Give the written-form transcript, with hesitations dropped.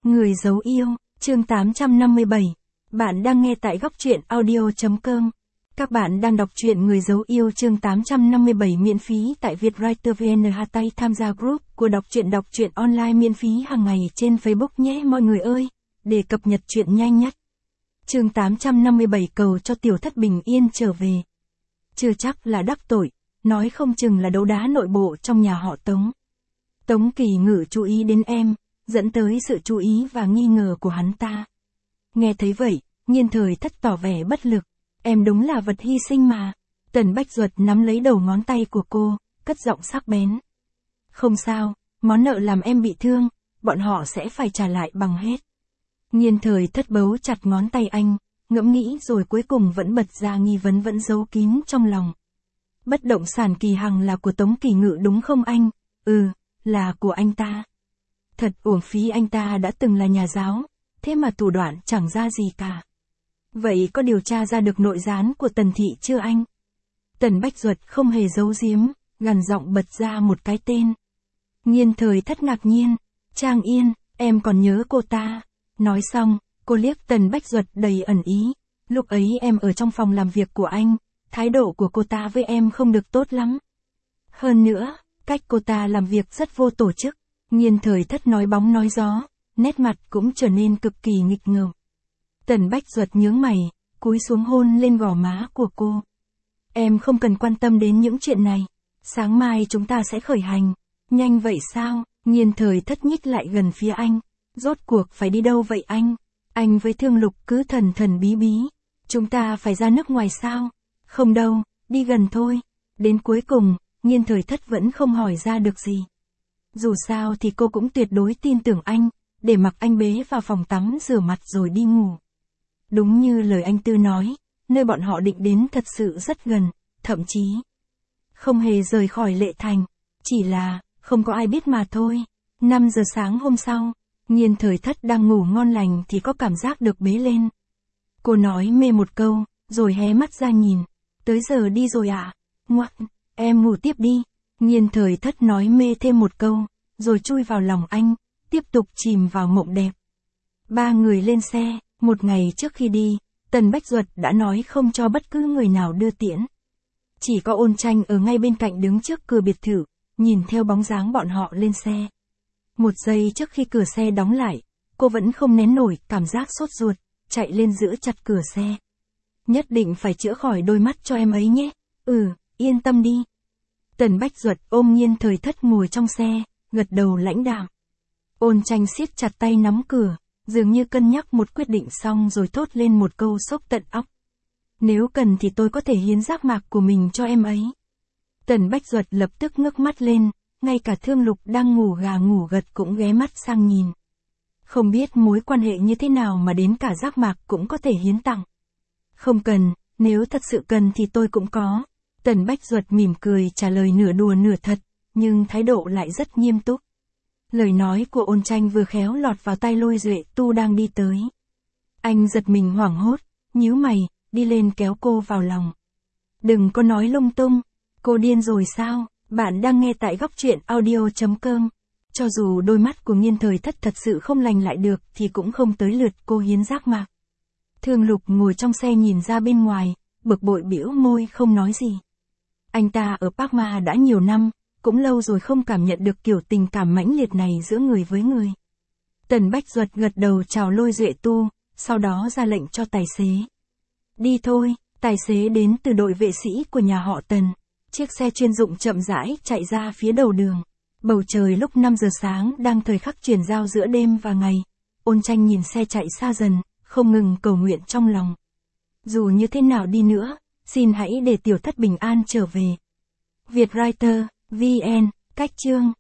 Người giấu yêu, chương 857. Bạn đang nghe tại góc truyện audio.com. Các bạn đang đọc truyện Người giấu yêu chương 857 miễn phí tại Vietwriter VN. Tay tham gia group của đọc truyện online miễn phí hàng ngày trên Facebook nhé mọi người ơi, để cập nhật truyện nhanh nhất. Chương 857 cầu cho tiểu thất bình yên trở về. Chưa chắc là đắc tội, nói không chừng là đấu đá nội bộ trong nhà họ Tống. Tống Kỳ Ngự chú ý đến em, dẫn tới sự chú ý và nghi ngờ của hắn ta. Nghe thấy vậy, Nhiên Thời Thất tỏ vẻ bất lực, em đúng là vật hy sinh mà. Tần Bách Duật nắm lấy đầu ngón tay của cô, cất giọng sắc bén. Không sao, món nợ làm em bị thương, bọn họ sẽ phải trả lại bằng hết. Nhiên Thời Thất bấu chặt ngón tay anh, ngẫm nghĩ rồi cuối cùng vẫn bật ra nghi vấn vẫn giấu kín trong lòng. Bất động sản Kỳ Hằng là của Tống Kỳ Ngự đúng không anh? Ừ, là của anh ta. Thật uổng phí anh ta đã từng là nhà giáo, thế mà thủ đoạn chẳng ra gì cả. Vậy có điều tra ra được nội gián của Tần Thị chưa anh? Tần Bách Duật không hề giấu giếm, gằn giọng bật ra một cái tên. Nhiên Thời Thất ngạc nhiên, Trang Yên, em còn nhớ cô ta. Nói xong, cô liếc Tần Bách Duật đầy ẩn ý. Lúc ấy em ở trong phòng làm việc của anh, thái độ của cô ta với em không được tốt lắm. Hơn nữa, cách cô ta làm việc rất vô tổ chức. Nhiên Thời Thất nói bóng nói gió, nét mặt cũng trở nên cực kỳ nghịch ngợm. Tần Bách Duật nhướng mày, cúi xuống hôn lên gò má của cô. Em không cần quan tâm đến những chuyện này. Sáng mai chúng ta sẽ khởi hành. Nhanh vậy sao? Nhiên Thời Thất nhích lại gần phía anh. Rốt cuộc phải đi đâu vậy anh? Anh với Thương Lục cứ thần thần bí bí. Chúng ta phải ra nước ngoài sao? Không đâu, đi gần thôi. Đến cuối cùng, Nhiên Thời Thất vẫn không hỏi ra được gì. Dù sao thì cô cũng tuyệt đối tin tưởng anh, để mặc anh bế vào phòng tắm rửa mặt rồi đi ngủ. Đúng như lời anh Tư nói, nơi bọn họ định đến thật sự rất gần, thậm chí không hề rời khỏi Lệ Thành, chỉ là không có ai biết mà thôi. 5 giờ sáng hôm sau, Nhiên Thời Thất đang ngủ ngon lành thì có cảm giác được bế lên. Cô nói mê một câu, rồi hé mắt ra nhìn. Tới giờ đi rồi ạ. Ngoặc, em ngủ tiếp đi. Nhiên Thời Thất nói mê thêm một câu, rồi chui vào lòng anh, tiếp tục chìm vào mộng đẹp. Ba người lên xe, một ngày trước khi đi, Tần Bách Duật đã nói không cho bất cứ người nào đưa tiễn. Chỉ có Ôn Tranh ở ngay bên cạnh đứng trước cửa biệt thự, nhìn theo bóng dáng bọn họ lên xe. Một giây trước khi cửa xe đóng lại, cô vẫn không nén nổi cảm giác sốt ruột, chạy lên giữ chặt cửa xe. Nhất định phải chữa khỏi đôi mắt cho em ấy nhé. Ừ, yên tâm đi. Tần Bách Duật ôm Nhiên Thời Thất ngồi trong xe, gật đầu lãnh đạm. Ôn Tranh siết chặt tay nắm cửa, dường như cân nhắc một quyết định xong rồi thốt lên một câu sốc tận óc. Nếu cần thì tôi có thể hiến giác mạc của mình cho em ấy. Tần Bách Duật lập tức ngước mắt lên, ngay cả Thương Lục đang ngủ gà ngủ gật cũng ghé mắt sang nhìn. Không biết mối quan hệ như thế nào mà đến cả giác mạc cũng có thể hiến tặng. Không cần, nếu thật sự cần thì tôi cũng có. Tần Bách Duật mỉm cười trả lời nửa đùa nửa thật, nhưng thái độ lại rất nghiêm túc. Lời nói của Ôn Tranh vừa khéo lọt vào tai Lôi Duệ Tu đang đi tới. Anh giật mình hoảng hốt, nhíu mày, đi lên kéo cô vào lòng. Đừng có nói lung tung, cô điên rồi sao? Bạn đang nghe tại góc truyện audio.com. Cho dù đôi mắt của Nhiên Thời Thất thật sự không lành lại được thì cũng không tới lượt cô hiến giác mạc. Thương Lục ngồi trong xe nhìn ra bên ngoài, bực bội bĩu môi không nói gì. Anh ta ở Park Ma đã nhiều năm, cũng lâu rồi không cảm nhận được kiểu tình cảm mãnh liệt này giữa người với người. Tần Bách Duật gật đầu chào Lôi Duệ Tu, sau đó ra lệnh cho tài xế. Đi thôi, tài xế đến từ đội vệ sĩ của nhà họ Tần. Chiếc xe chuyên dụng chậm rãi chạy ra phía đầu đường. Bầu trời lúc 5 giờ sáng đang thời khắc chuyển giao giữa đêm và ngày. Ôn Tranh nhìn xe chạy xa dần, không ngừng cầu nguyện trong lòng. Dù như thế nào đi nữa, xin hãy để tiểu thất bình an trở về. Vietwriter, VN, cách chương.